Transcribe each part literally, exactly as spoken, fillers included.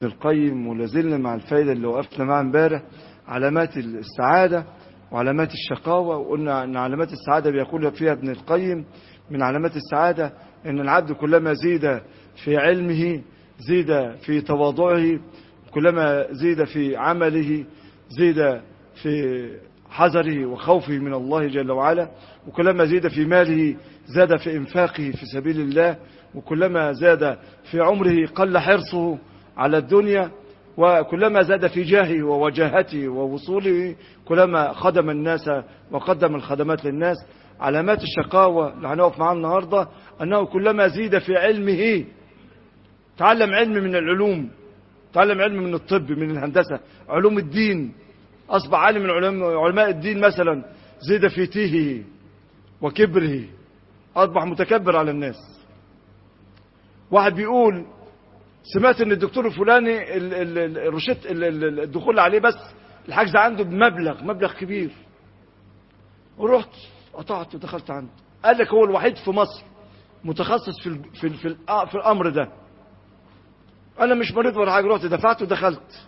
القيم، ولازلنا مع الفايدة اللي وقفنا معها امبارح، علامات السعادة وعلامات الشقاوة. وقلنا أن علامات السعادة بيقول فيها ابن القيم من علامات السعادة أن العبد كلما زيد في علمه زيد في تواضعه، كلما زيد في عمله زيد في حذره وخوفه من الله جل وعلا، وكلما زيد في ماله زاد في إنفاقه في سبيل الله، وكلما زاد في عمره قل حرصه على الدنيا، وكلما زاد في جاهه ووجاهته ووصوله كلما خدم الناس وقدم الخدمات للناس. علامات الشقاوة اللي هنقف معاه النهاردة أنه كلما زيد في علمه، تعلم علم من العلوم، تعلم علم من الطب، من الهندسة، علوم الدين، أصبح عالم من علماء الدين مثلا، زيد في تيهه وكبره، أصبح متكبر على الناس. واحد بيقول سمعت ان الدكتور الفلاني الروشت الدخول عليه بس الحجز عنده بمبلغ مبلغ كبير، ورحت قطعت ودخلت عنده. قال لك هو الوحيد في مصر متخصص في في في, في الامر ده. انا مش مريض ولا حاجه، رحت دفعت ودخلت.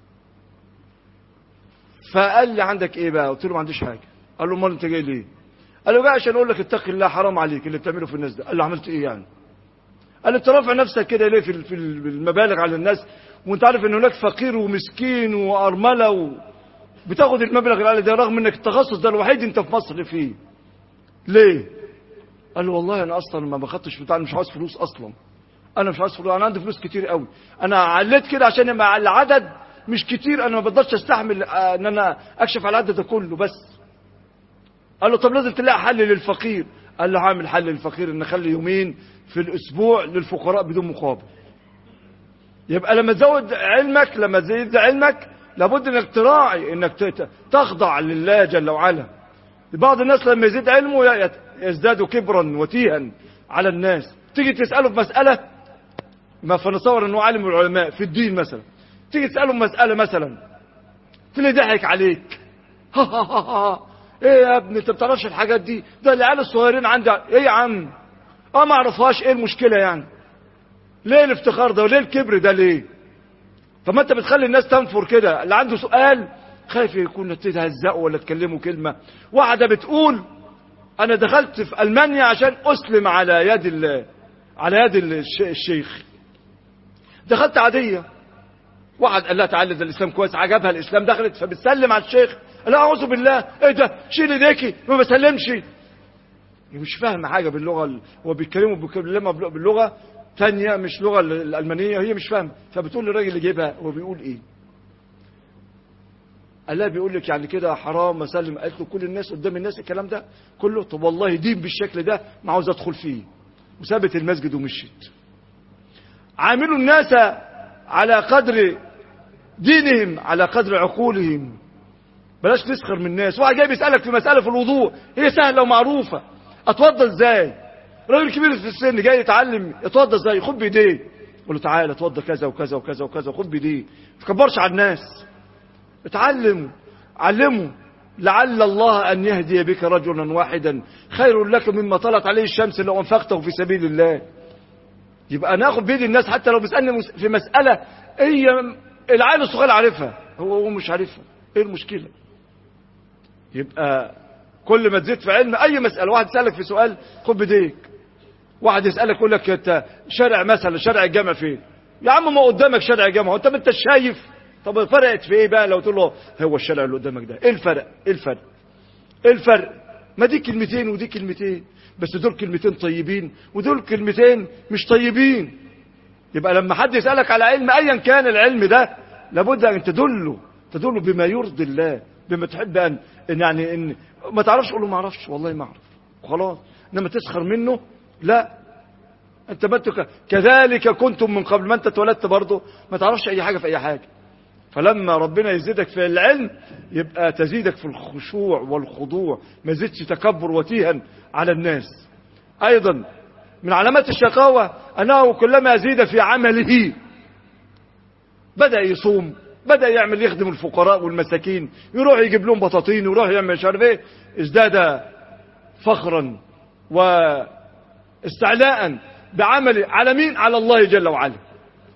فقال لي عندك ايه بقى؟ قلت له ما عنديش حاجه. قال له امال انت جاي ليه؟ قال له جاي عشان اقول لك اتقي الله، حرام عليك اللي بتعمله في الناس ده. قال له عملت ايه يعني؟ قال له انت رافع نفسك كده ليه في في المبالغ على الناس، وانت عارف ان هناك فقير ومسكين وارمله و... بتاخد المبلغ العالي ده رغم انك التخصص ده الوحيد انت في مصر فيه، ليه؟ قال له والله انا اصلا ما باخدتش بتاع، مش عاوز فلوس اصلا، انا مش عاوز فلوس، انا عندي فلوس كتير قوي، انا عليت كده عشان يبقى العدد مش كتير، انا ما بقدرش استحمل ان انا اكشف على العدد ده كله بس. قال له طب لازم تلاقي حل للفقير. قال له هعمل حل للفقير ان اخلي يومين في الاسبوع للفقراء بدون مقابل. يبقى لما تزود علمك، لما تزيد علمك لابد انك تراعي انك تخضع لله جل وعلا. بعض الناس لما يزيد علمه يزداد كبرا وتيها على الناس. تيجي تسأله في مسألة، ما فنتصور انه عالم من العلماء في الدين مثلا، تيجي تسأله في مسألة مثلا تلاقي ضحك عليك، ها ها ها ها ايه يا ابني انت بتعرفش الحاجات دي؟ ده العيال الصغيرين عندي. ايه يا عم؟ اه ما اعرفهاش، ايه المشكله يعني؟ ليه الافتخار ده وليه الكبر ده ليه؟ فما انت بتخلي الناس تنفر كده. اللي عنده سؤال خايف يكون تهزقه ولا تكلمه كلمه. واحده بتقول انا دخلت في المانيا عشان اسلم على يد ال... على يد الشيخ، دخلت عاديه. واحد قال لها تعالى ده الاسلام كويس، عجبها الاسلام، دخلت فبتسلم على الشيخ. لا اعوذ بالله، ايه ده؟ شيل ايديكي، ما بسلمش. مش فاهمه حاجه باللغه، هو بيتكلموا بيكلمها باللغه ثانيه مش لغه الالمانيه، هي مش فاهمه. فبتقول للراجل اللي جايبها هو بيقول ايه؟ قال لها بيقول لك يعني كده حرام اسلم. قالت له كل الناس قدام الناس الكلام ده كله؟ طب والله دين بالشكل ده ما عاوز ادخل فيه. وسابت المسجد ومشيت. عاملوا الناس على قدر دينهم على قدر عقولهم، بلاش تسخر من الناس. واحد جاي بيسألك في مسألة في الوضوء هي سهلة ومعروفة، اتوضى ازاي؟ راجل كبير في السن جاي يتعلم يتوضى ازاي؟ خد بايديه، قول له تعالى اتوضى كذا وكذا وكذا وكذا، خد بايديه، ما تكبرش على الناس. اتعلم، علمه. لعل الله ان يهدي بك رجلا واحدا خير لك مما طلعت عليه الشمس لو انفقته في سبيل الله. يبقى ناخد بيد الناس حتى لو بيسألني في مسألة هي العيل الصغير عارفها، هو هو مش عارفها، ايه المشكلة؟ يبقى كل ما تزيد في علم اي مسألة. واحد يسألك في سؤال خد بديك. واحد يسألك يقول لك انت شارع مثلا، شارع الجامع فين؟ يا عم ما قدامك شارع الجامع، وانت ما انت شايف؟ طب فرقت في ايه بقى لو تقول له هو الشارع اللي قدامك ده؟ ايه الفرق؟ ايه الفرق؟ ايه الفرق؟ ما دي كلمتين ودي كلمتين، بس دول كلمتين طيبين ودول كلمتين مش طيبين. يبقى لما حد يسألك على علم ايا كان العلم ده لابد ان تدله تدله بما يرضي الله، بما تحب ان يعني ان ما تعرفش قول له ما اعرفش والله ما اعرف وخلاص. انما تسخر منه لا. انت ما كذلك كنتم من قبل، ما انت اتولدت برضه ما تعرفش اي حاجه في اي حاجه. فلما ربنا يزيدك في العلم يبقى تزيدك في الخشوع والخضوع، ما يزيدش تكبر وتيها على الناس. ايضا من علامات الشقاوة انه كلما يزيد في عمله، بدأ يصوم، بدأ يعمل يخدم الفقراء والمساكين، يروح يجيب لهم بطاطين، يروح يعمل مش عارف ايه، ازداد فخرا واستعلاء بعمله على مين؟ على الله جل وعلا.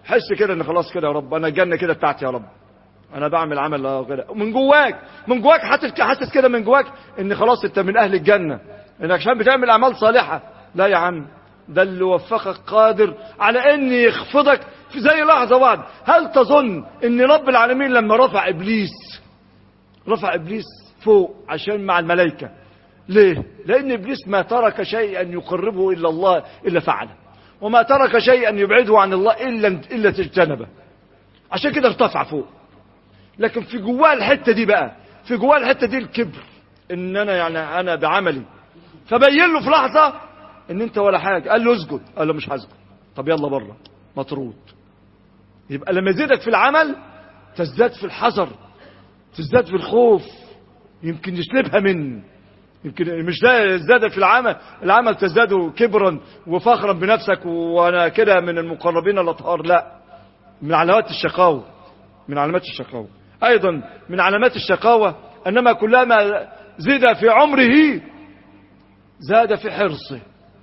حس كده ان خلاص كده يا رب انا الجنه كده بتاعتي يا رب، انا بعمل عمل كده من جواك، من جواك حاسس حاسس كده من جواك ان خلاص انت من اهل الجنه، انك عشان بتعمل اعمال صالحه. لا يا عم، ده اللي وفقك قادر على ان يخفضك في زي لحظه واحده. هل تظن ان رب العالمين لما رفع ابليس رفع ابليس فوق عشان مع الملائكه ليه؟ لان ابليس ما ترك شيئا يقربه الا الله الا فعله، وما ترك شيئا يبعده عن الله الا الا اجتنبه، عشان كده ارتفع فوق. لكن في جواه الحته دي بقى، في جواه الحته دي الكبر، ان انا يعني انا بعملي، فبين له في لحظه ان انت ولا حاجه. قال له اسجد، قال له مش هسجد. طب يلا بره، مطرود. يبقى لما يزيدك في العمل تزداد في الحذر، تزداد في الخوف، يمكن يسلبها من يمكن مش ده ازدادك في العمل العمل تزداد كبرا وفخرا بنفسك وانا كده من المقربين الاطهار. لا، من علامات الشقاوه، من علامات الشقاوه. ايضا من علامات الشقاوه انما كلما زاد في عمره زاد في حرصه،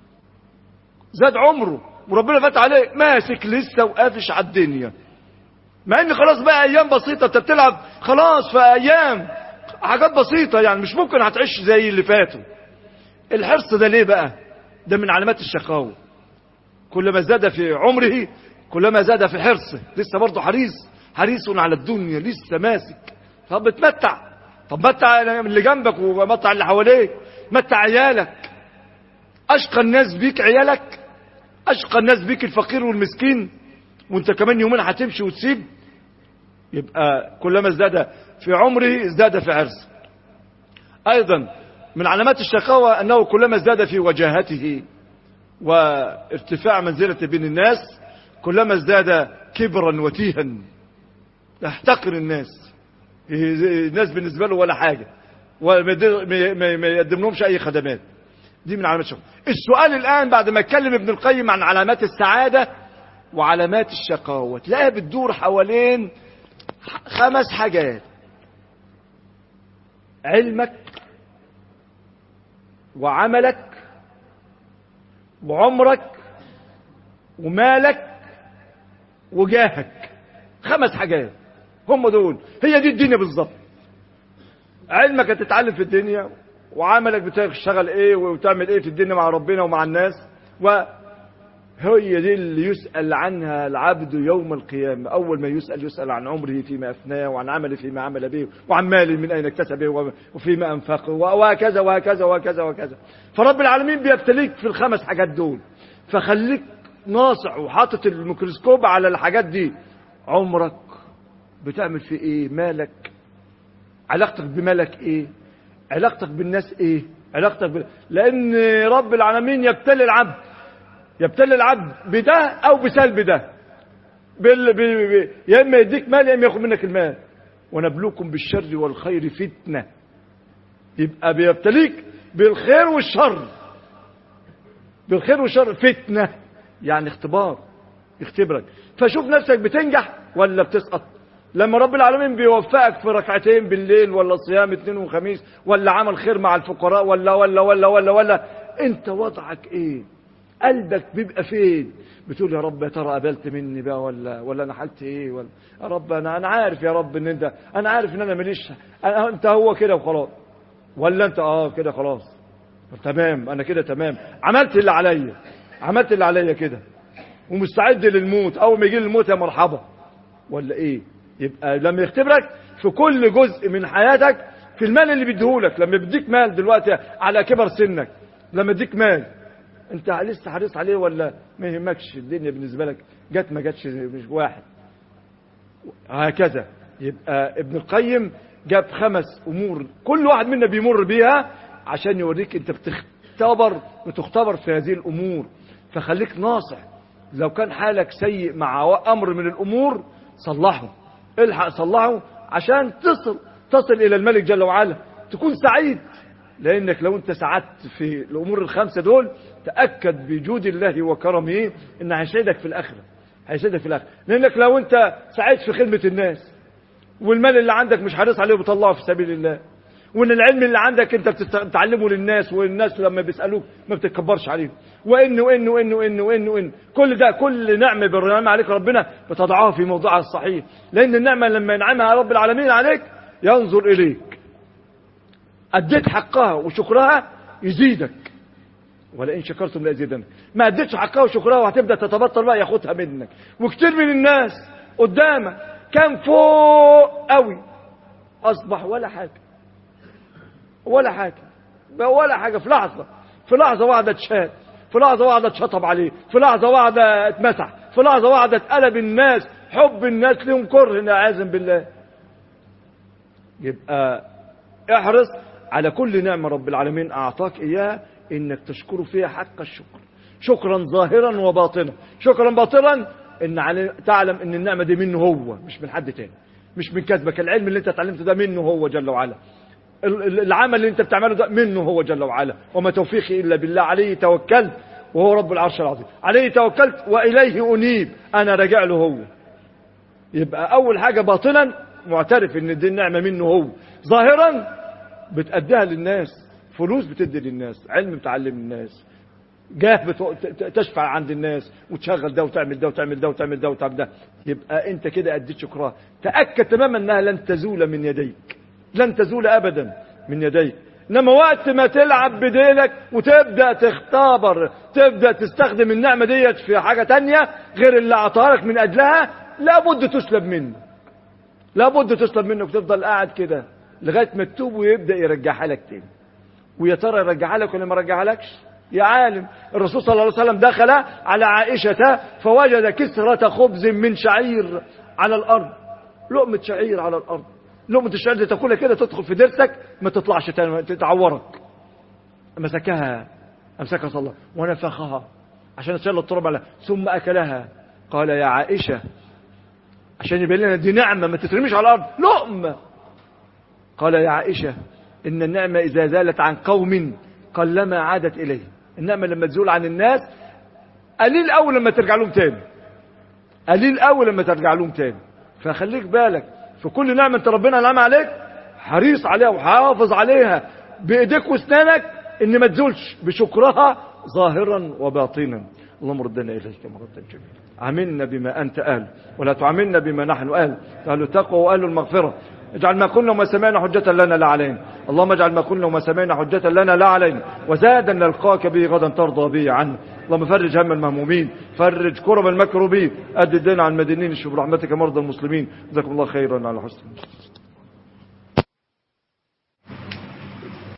زاد عمره وربنا فات عليه ماسك لسه وقافش على الدنيا، مع ان خلاص بقى ايام بسيطه انت بتلعب خلاص في ايام حاجات بسيطه، يعني مش ممكن هتعيش زي اللي فاتوا. الحرص ده ليه بقى؟ ده من علامات الشقاوه. كلما زاد في عمره كلما زاد في حرصه، لسه برضه حريص، حريص على الدنيا، لسه ماسك. طب بتمتع، طب متع اللي جنبك ومتع اللي حواليك، متع عيالك. اشقى الناس بيك عيالك، اشقى الناس بيك الفقير والمسكين، وانت كمان يومين هتمشي وتسيب. يبقى كلما ازداد في عمره ازداد في عرضه. ايضا من علامات الشقاوة انه كلما ازداد في وجاهته وارتفاع منزلته بين الناس كلما ازداد كبرا وتيها، يحتقر الناس، الناس بالنسبة له ولا حاجة، وما يقدم لهمش اي خدمات. دي من علامات الشقاوة. السؤال الان بعد ما اتكلم ابن القيم عن علامات السعادة وعلامات الشقاوة، تلاقيها بتدور حوالين خمس حاجات: علمك وعملك وعمرك ومالك وجاهك. خمس حاجات هم دول، هي دي الدنيا بالظبط. علمك هتتعلم في الدنيا، وعملك بتشتغل ايه وتعمل ايه في الدنيا مع ربنا ومع الناس، وهي دي اللي يسأل عنها العبد يوم القيامة. أول ما يسأل يسأل عن عمره فيما أفناه، وعن عمله فيما عمل به، وعن ماله من أين اكتسبه وفيما أنفقه، وهكذا وهكذا وهكذا وهكذا. فرب العالمين بيبتليك في الخمس حاجات دول، فخليك ناصع وحاطط الميكروسكوب على الحاجات دي. عمرك بتعمل في ايه، مالك، علاقتك بمالك ايه، علاقتك بالناس ايه، علاقتك بال... لان رب العالمين يبتلي العبد، يبتلي العبد بده او بسلب ده. بال... ب... ب... يا اما يديك مال يا اما ياخد منك المال. ونبلوكم بالشر والخير فتنه. يبقى بيبتليك بالخير والشر، بالخير والشر فتنه، يعني اختبار، يختبرك. فشوف نفسك بتنجح ولا بتسقط. لما رب العالمين بيوفقك في ركعتين بالليل، ولا صيام اثنين وخميس، ولا عمل خير مع الفقراء، ولا ولا ولا ولا ولا انت وضعك ايه؟ قلبك بيبقى فين؟ بتقول يا رب يا ترى قبلت مني بقى ولا ولا انا حالتي ايه؟ ولا يا رب انا انا عارف يا رب ان انت، انا عارف ان انا ماليش، أنا انت هو كده وخلاص، ولا انت اه كده خلاص تمام، انا كده تمام، عملت اللي عليا، عملت اللي عليا كده ومستعد للموت، اول ما يجي الموت يا مرحبا، ولا ايه؟ يبقى لما يختبرك في كل جزء من حياتك، في المال اللي بيديهولك، لما بيديك مال دلوقتي على كبر سنك، لما يديك مال انت لسه حريص عليه ولا ما يهمكش؟ الدنيا بالنسبه لك جت ما جاتش مش واحد. هكذا. يبقى ابن القيم جاب خمس امور كل واحد منا بيمر بيها عشان يوريك انت بتختبر بتختبر في هذه الامور. فخليك ناصح، لو كان حالك سيء مع امر من الامور صلحه، الحق صلحه عشان تصل تصل الى الملك جل وعلا، تكون سعيد. لانك لو انت سعدت في الامور الخمسه دول تاكد بجود الله وكرمه ان هيسعدك في الاخره، هيسعدك في الاخره. لانك لو انت سعيد في خدمه الناس، والمال اللي عندك مش حريص عليه وبتطلعه في سبيل الله، وان العلم اللي عندك انت بتتعلمه للناس، والناس لما بيسالوك ما بتتكبرش عليهم، وان وان وان وان وان وان كل ده، كل نعمه بالنعمه عليك ربنا بتضعها في موضعها الصحيح، لان النعمه لما ينعمها رب العالمين عليك ينظر اليك، اديت حقها وشكرها يزيدك، ولئن شكرتم لازيدنكم. ما اديتش حقها وشكرها وهتبدا تتبطل بقى ياخدها منك. وكتير من الناس قدامك كان فوق قوي اصبح ولا حاجه، ولا حاجه بقى، ولا حاجه في لحظه، في لحظه واحده اتشال، في لحظه واحده اتشطب عليه، في لحظه واحده اتمسح، في لحظه واحده اتقلب الناس حب الناس لهم كره نعاذ بالله. يبقى احرص على كل نعمه رب العالمين اعطاك اياها انك تشكره فيها حق الشكر، شكرا ظاهرا وباطنا. شكرا باطنا ان علي تعلم ان النعمه دي منه هو، مش من حد تاني، مش من كسبك. العلم اللي انت اتعلمته ده منه هو جل وعلا، العمل اللي انت بتعمله ده منه هو جل وعلا. وما توفيقي الا بالله، عليه توكلت وهو رب العرش العظيم، عليه توكلت واليه انيب، انا راجع له هو. يبقى اول حاجه باطنا معترف ان دي النعمه منه هو، ظاهرا بتأديها للناس، فلوس بتدي للناس، علم بتعلم الناس، جاه تشفع عند الناس، وتشغل ده وتعمل ده وتعمل ده وتعمل ده وتعمل ده. يبقى انت كده اديت شكرها. تأكد تماما انها لن تزول من يديك، لن تزول ابدا من يديك. انما وقت ما تلعب بديلك وتبدأ تختبر، تبدأ تستخدم النعمة ديت في حاجة تانية غير اللي اعطاها لك من اجلها، لابد تسلب منه، لابد تسلب منك، وتفضل قاعد كده لغاية ما تتوب ويبدأ يرجعها لك تاني. ويا ترى يرجعها لك ولا ما رجعها لكش؟ يا عالم. الرسول صلى الله عليه وسلم دخل على عائشة فوجد كسرة خبز من شعير على الأرض، لقمة شعير على الأرض، لقمة الشعير دي تاكلها كده تدخل في درسك ما تطلعش تاني تتعورك. مسكها أمسكها صلى الله ونفخها عشان تشيل التراب عليها، ثم أكلها. قال يا عائشة، عشان يبين لنا دي نعمة ما تترميش على الأرض، لقمة. قال يا عائشة إن النعمة إذا زالت عن قوم قلما عادت إليه. النعمة لما تزول عن الناس قليل أول لما ترجع لهم تاني، قليل أول لما ترجع لهم تاني. فخليك بالك في كل نعمة انت ربنا نعم عليك، حريص عليها وحافظ عليها بإيديك واسنانك ان ما تزولش، بشكرها ظاهرا وباطنا. اللهم ردنا إليك مردا جميلا، عاملنا بما أنت أهل ولا تعاملنا بما نحن أهل، أهل التقوى وأهل المغفرة. اجعل ما قلنا وما سمعنا حجة لنا لا علينا، اللهم اجعل ما قلنا وما سمعنا حجة لنا لا علينا، وزادا نلقاك به غدا ترضى به عنا. اللهم فرج هم المهمومين، فرج كرب المكروبين، أد الدين عن المدينين، اشف برحمتك مرضى المسلمين. جزاكم الله خيرا على حسن